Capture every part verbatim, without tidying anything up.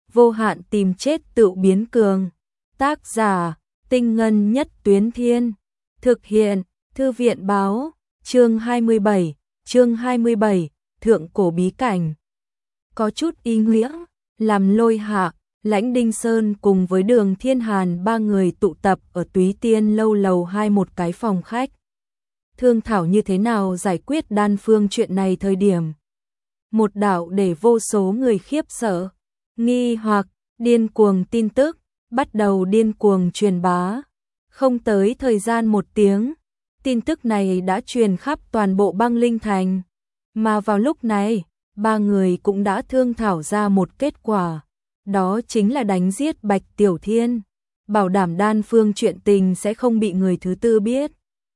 vô hạn tìm chết tự biến cường. Tác giả, Tinh Ngân Nhất Tuyến Thiên. Thực hiện, Thư viện Báo. Chương hai mươi bảy, chương hai mươi bảy, Thượng cổ bí cảnh. Có chút ý nghĩa, làm Lôi Hạ, Lãnh Đinh Sơn cùng với Đường Thiên Hàn ba người tụ tập ở Túy Tiên lâu lầu hai một cái phòng khách. Thương thảo như thế nào giải quyết đan phương chuyện này thời điểm. Một đạo để vô số người khiếp sợ, nghi hoặc, điên cuồng tin tức, bắt đầu điên cuồng truyền bá. Không tới thời gian một tiếng, tin tức này đã truyền khắp toàn bộ băng linh thành. Mà vào lúc này, ba người cũng đã thương thảo ra một kết quả. Đó chính là đánh giết Bạch Tiểu Thiên, bảo đảm đan phương chuyện tình sẽ không bị người thứ tư biết.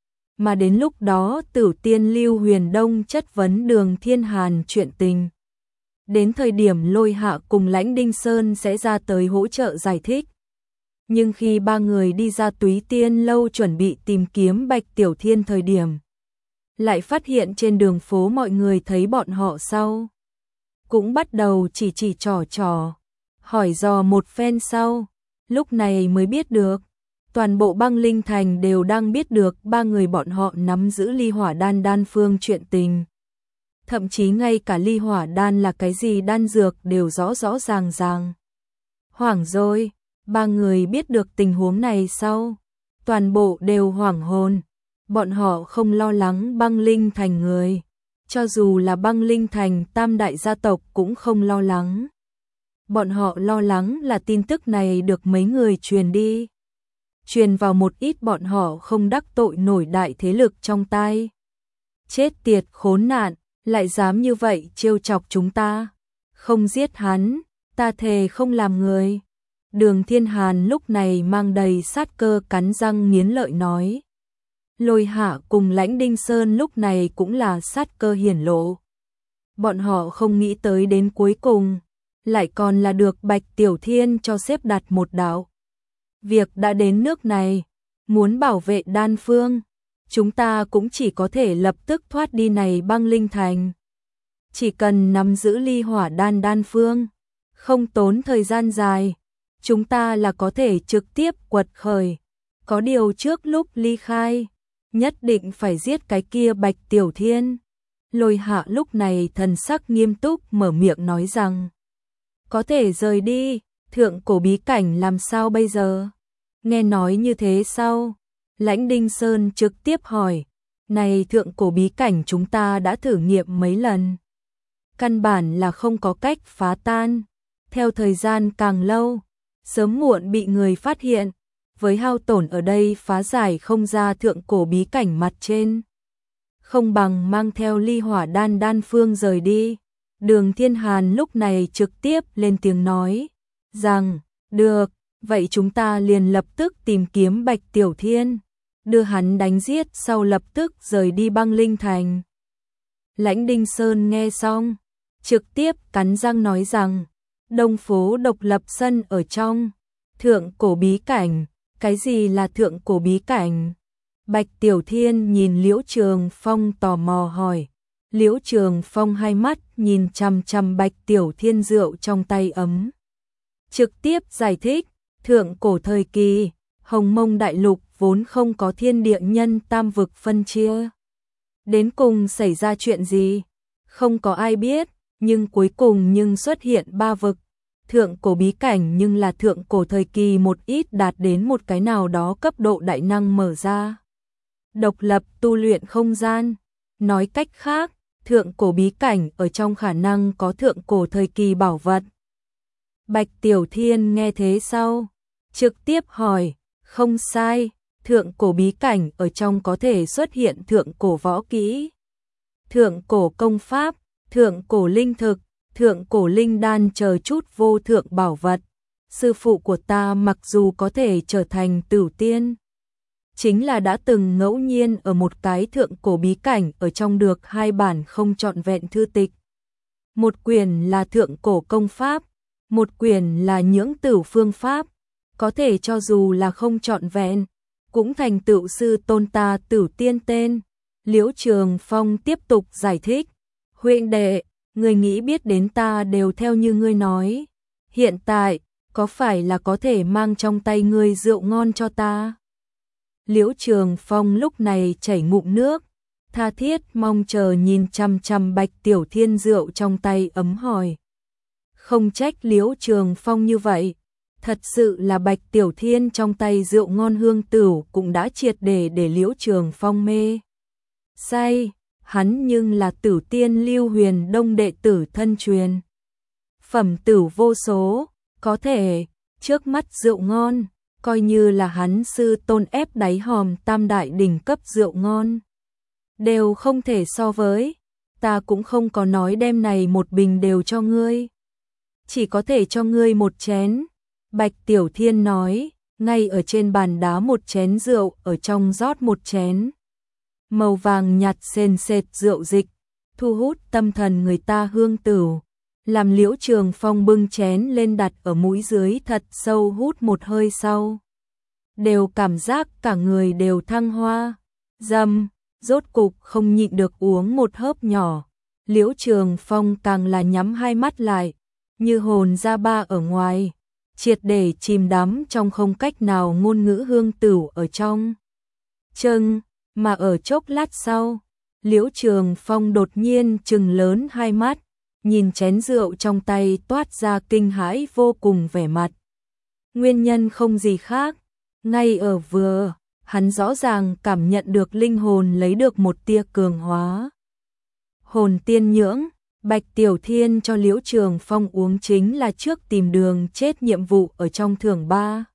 Mà đến lúc đó Tử Tiên Lưu Huyền Đông chất vấn Đường Thiên Hàn chuyện tình. Đến thời điểm Lôi Hạ cùng Lãnh Đinh Sơn sẽ ra tới hỗ trợ giải thích. Nhưng khi ba người đi ra Túy Tiên lâu chuẩn bị tìm kiếm Bạch Tiểu Thiên thời điểm, lại phát hiện trên đường phố mọi người thấy bọn họ sau. Cũng bắt đầu chỉ chỉ trò trò, hỏi dò một phen sau, lúc này mới biết được. Toàn bộ băng linh thành đều đang biết được ba người bọn họ nắm giữ ly hỏa đan đan phương chuyện tình. Thậm chí ngay cả ly hỏa đan là cái gì đan dược đều rõ rõ ràng ràng. Hoảng rồi, ba người biết được tình huống này sau, toàn bộ đều hoảng hồn. Bọn họ không lo lắng băng linh thành người, cho dù là băng linh thành tam đại gia tộc cũng không lo lắng. Bọn họ lo lắng là tin tức này được mấy người truyền đi, truyền vào một ít bọn họ không đắc tội nổi đại thế lực trong tai. Chết tiệt khốn nạn, lại dám như vậy trêu chọc chúng ta. Không giết hắn, ta thề không làm người. Đường Thiên Hàn lúc này mang đầy sát cơ cắn răng nghiến lợi nói. Lôi Hạ cùng Lãnh Đinh Sơn lúc này cũng là sát cơ hiển lộ. Bọn họ không nghĩ tới đến cuối cùng, lại còn là được Bạch Tiểu Thiên cho xếp đặt một đạo. Việc đã đến nước này, muốn bảo vệ đan phương, chúng ta cũng chỉ có thể lập tức thoát đi này băng linh thành. Chỉ cần nắm giữ ly hỏa đan đan phương, không tốn thời gian dài, chúng ta là có thể trực tiếp quật khởi. Có điều trước lúc ly khai, nhất định phải giết cái kia Bạch Tiểu Thiên. Lôi Hạ lúc này thần sắc nghiêm túc mở miệng nói rằng, có thể rời đi, thượng cổ bí cảnh làm sao bây giờ? Nghe nói như thế sau, Lãnh Đinh Sơn trực tiếp hỏi, này thượng cổ bí cảnh chúng ta đã thử nghiệm mấy lần. Căn bản là không có cách phá tan, theo thời gian càng lâu, sớm muộn bị người phát hiện, với hao tổn ở đây phá giải không ra thượng cổ bí cảnh mặt trên. Không bằng mang theo ly hỏa đan đan phương rời đi. Đường Thiên Hàn lúc này trực tiếp lên tiếng nói, rằng, được, vậy chúng ta liền lập tức tìm kiếm Bạch Tiểu Thiên, đưa hắn đánh giết sau lập tức rời đi băng linh thành. Lãnh Đinh Sơn nghe xong, trực tiếp cắn răng nói rằng, Đông phố độc lập sân ở trong, thượng cổ bí cảnh, cái gì là thượng cổ bí cảnh? Bạch Tiểu Thiên nhìn Liễu Trường Phong tò mò hỏi. Liễu Trường Phong hai mắt nhìn chằm chằm Bạch Tiểu Thiên rượu trong tay ấm. Trực tiếp giải thích, thượng cổ thời kỳ, Hồng Mông Đại Lục vốn không có thiên địa nhân tam vực phân chia. Đến cùng xảy ra chuyện gì? Không có ai biết, nhưng cuối cùng nhưng xuất hiện ba vực. Thượng cổ bí cảnh nhưng là thượng cổ thời kỳ một ít đạt đến một cái nào đó cấp độ đại năng mở ra. Độc lập tu luyện không gian. Nói cách khác, thượng cổ bí cảnh ở trong khả năng có thượng cổ thời kỳ bảo vật. Bạch Tiểu Thiên nghe thế sau, trực tiếp hỏi, không sai, thượng cổ bí cảnh ở trong có thể xuất hiện thượng cổ võ kỹ, thượng cổ công pháp, thượng cổ linh thực, thượng cổ linh đan chờ chút vô thượng bảo vật. Sư phụ của ta mặc dù có thể trở thành Tử Tiên, chính là đã từng ngẫu nhiên ở một cái thượng cổ bí cảnh ở trong được hai bản không trọn vẹn thư tịch. Một quyển là thượng cổ công pháp, một quyển là nhưỡng tử phương pháp, có thể cho dù là không trọn vẹn, cũng thành tựu sư tôn ta Tử Tiên tên. Liễu Trường Phong tiếp tục giải thích, huynh đệ, người nghĩ biết đến ta đều theo như ngươi nói. Hiện tại, có phải là có thể mang trong tay ngươi rượu ngon cho ta? Liễu Trường Phong lúc này chảy ngụm nước, tha thiết mong chờ nhìn chằm chằm Bạch Tiểu Thiên rượu trong tay ấm hỏi. Không trách Liễu Trường Phong như vậy, thật sự là Bạch Tiểu Thiên trong tay rượu ngon hương tửu cũng đã triệt để để Liễu Trường Phong mê say, hắn nhưng là Tử Tiên Lưu Huyền Đông đệ tử thân truyền. Phẩm tửu vô số, có thể, trước mắt rượu ngon, coi như là hắn sư tôn ép đáy hòm tam đại đỉnh cấp rượu ngon. Đều không thể so với, ta cũng không có nói đem này một bình đều cho ngươi. Chỉ có thể cho ngươi một chén. Bạch Tiểu Thiên nói, ngay ở trên bàn đá một chén rượu, ở trong rót một chén. Màu vàng nhạt sền sệt rượu dịch, thu hút tâm thần người ta hương tửu. Làm Liễu Trường Phong bưng chén lên đặt ở mũi dưới thật sâu hút một hơi sau. Đều cảm giác cả người đều thăng hoa, dâm, rốt cục không nhịn được uống một hớp nhỏ. Liễu Trường Phong càng là nhắm hai mắt lại, như hồn ra ba ở ngoài, triệt để chìm đắm trong không cách nào ngôn ngữ hương tửu ở trong. Chừng, mà ở chốc lát sau, Liễu Trường Phong đột nhiên trừng lớn hai mắt, nhìn chén rượu trong tay toát ra kinh hãi vô cùng vẻ mặt. Nguyên nhân không gì khác, ngay ở vừa, hắn rõ ràng cảm nhận được linh hồn lấy được một tia cường hóa. Hồn tiên nhưỡng, Bạch Tiểu Thiên cho Liễu Trường Phong uống chính là trước tìm đường chết nhiệm vụ ở trong thưởng ba.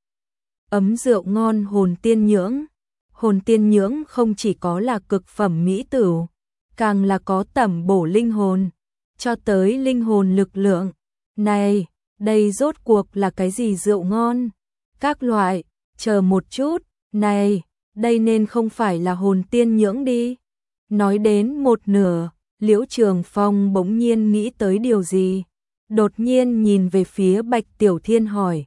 Ấm rượu ngon hồn tiên nhưỡng. Hồn tiên nhưỡng không chỉ có là cực phẩm mỹ tửu, càng là có tẩm bổ linh hồn, cho tới linh hồn lực lượng. Này, đây rốt cuộc là cái gì rượu ngon? Các loại, chờ một chút, này, đây nên không phải là hồn tiên nhưỡng đi. Nói đến một nửa, Liễu Trường Phong bỗng nhiên nghĩ tới điều gì. Đột nhiên nhìn về phía Bạch Tiểu Thiên hỏi.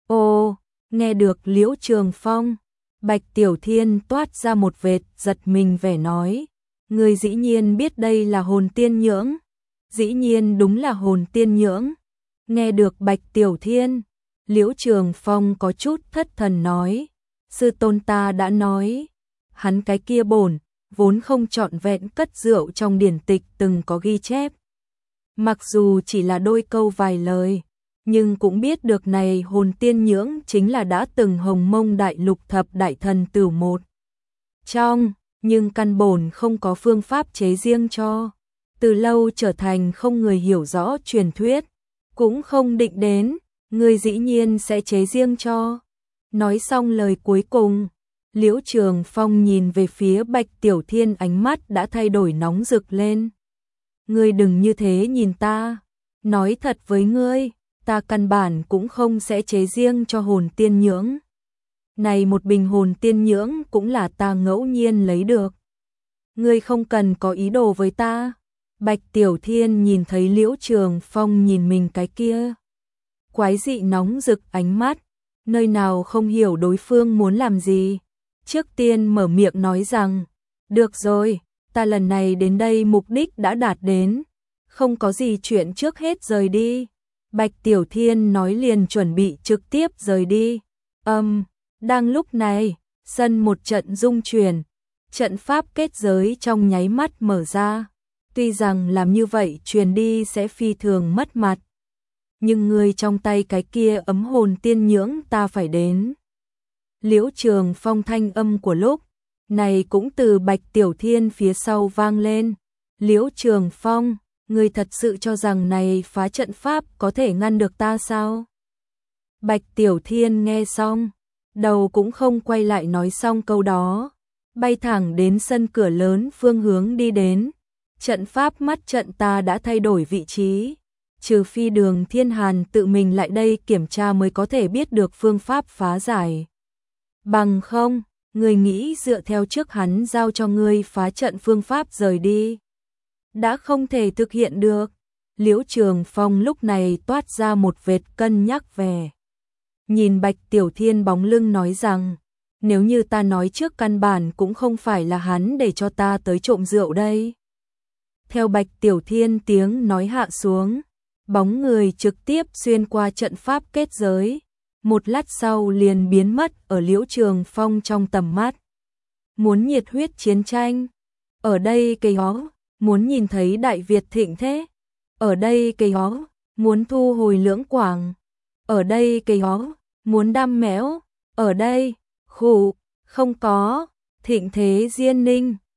Ô, nghe được Liễu Trường Phong. Bạch Tiểu Thiên toát ra một vệt giật mình vẻ nói. Người dĩ nhiên biết đây là hồn tiên nhưỡng. Dĩ nhiên đúng là hồn tiên nhưỡng. Nghe được Bạch Tiểu Thiên, Liễu Trường Phong có chút thất thần nói. Sư tôn ta đã nói, hắn cái kia bổn, vốn không trọn vẹn cất rượu trong điển tịch từng có ghi chép. Mặc dù chỉ là đôi câu vài lời, nhưng cũng biết được này hồn tiên nhưỡng chính là đã từng hồng mông đại lục thập đại thần tửu một trong, nhưng căn bổn không có phương pháp chế riêng cho. Từ lâu trở thành không người hiểu rõ truyền thuyết, cũng không định đến, người dĩ nhiên sẽ chế riêng cho. Nói xong lời cuối cùng, Liễu Trường Phong nhìn về phía Bạch Tiểu Thiên, ánh mắt đã thay đổi nóng rực lên. Ngươi đừng như thế nhìn ta, nói thật với ngươi, ta căn bản cũng không sẽ chế riêng cho hồn tiên nhưỡng. Này một bình hồn tiên nhưỡng cũng là ta ngẫu nhiên lấy được. Ngươi không cần có ý đồ với ta. Bạch Tiểu Thiên nhìn thấy Liễu Trường Phong nhìn mình cái kia quái dị nóng rực ánh mắt, nơi nào không hiểu đối phương muốn làm gì. Trước tiên mở miệng nói rằng, được rồi, ta lần này đến đây mục đích đã đạt đến, không có gì chuyện trước hết rời đi. Bạch Tiểu Thiên nói liền chuẩn bị trực tiếp rời đi. Âm, um, đang lúc này, sân một trận rung chuyển, trận pháp kết giới trong nháy mắt mở ra. Tuy rằng làm như vậy truyền đi sẽ phi thường mất mặt, nhưng người trong tay cái kia ấm hồn tiên nhưỡng ta phải đến. Liễu Trường Phong thanh âm của lúc này cũng từ Bạch Tiểu Thiên phía sau vang lên. Liễu Trường Phong, người thật sự cho rằng này phá trận pháp có thể ngăn được ta sao? Bạch Tiểu Thiên nghe xong, đầu cũng không quay lại, nói xong câu đó, bay thẳng đến sân cửa lớn phương hướng đi đến. Trận pháp mắt trận ta đã thay đổi vị trí, trừ phi Đường Thiên Hàn tự mình lại đây kiểm tra mới có thể biết được phương pháp phá giải. Bằng không, người nghĩ dựa theo trước hắn giao cho ngươi phá trận phương pháp rời đi, đã không thể thực hiện được. Liễu Trường Phong lúc này toát ra một vệt cân nhắc về. Nhìn Bạch Tiểu Thiên bóng lưng nói rằng, nếu như ta nói trước căn bản cũng không phải là hắn để cho ta tới trộm rượu đây. Theo Bạch Tiểu Thiên tiếng nói hạ xuống, bóng người trực tiếp xuyên qua trận pháp kết giới, một lát sau liền biến mất ở Liễu Trường Phong trong tầm mắt. Muốn nhiệt huyết chiến tranh, ở đây cây ó, muốn nhìn thấy Đại Việt thịnh thế, ở đây cây ó, muốn thu hồi Lưỡng Quảng, ở đây cây ó, muốn đam mẽo, ở đây, khủ, không có, thịnh thế Diên Ninh.